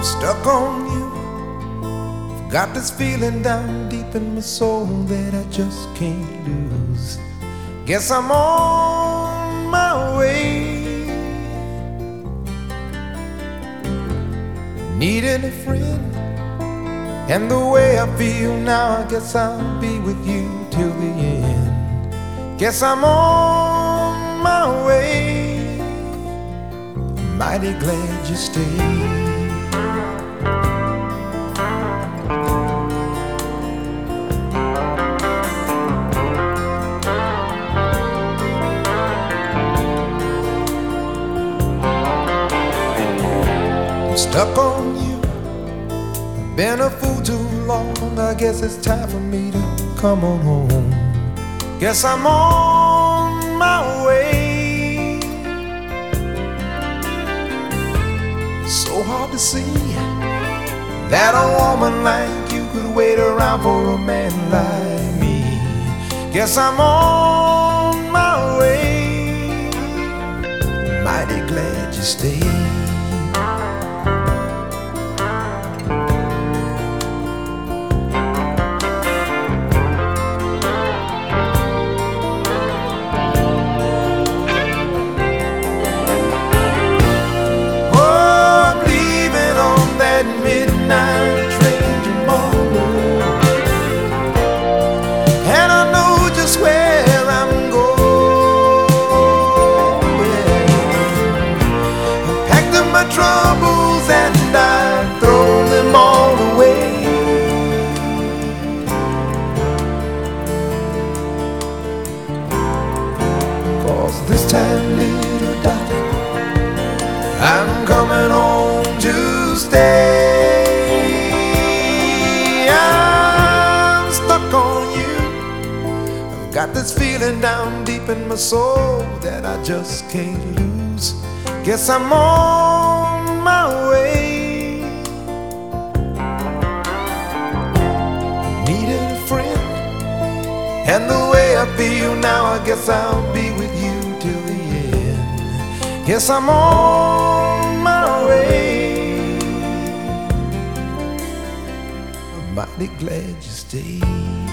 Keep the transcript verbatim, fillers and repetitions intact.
Stuck on you. Got this feeling down deep in my soul that I just can't lose. Guess I'm on my way. Needing a friend, and the way I feel now, I guess I'll be with you till the end. Guess I'm on my way. Mighty glad you stayed. Stuck on you, been a fool too long. I guess it's time for me to come on home. Guess I'm on my way. So hard to see that a woman like you could wait around for a man like me. Guess I'm on my way. Mighty glad you stayed. Midnight train tomorrow, and I know just where I'm going. I packed up my troubles and I throw them all away. 'Cause this time, little darling, I'm coming home to stay. Got this feeling down deep in my soul that I just can't lose. Guess I'm on my way. Needed a friend, and the way I feel now, I guess I'll be with you till the end. Guess I'm on my way. I'm mighty glad you stayed.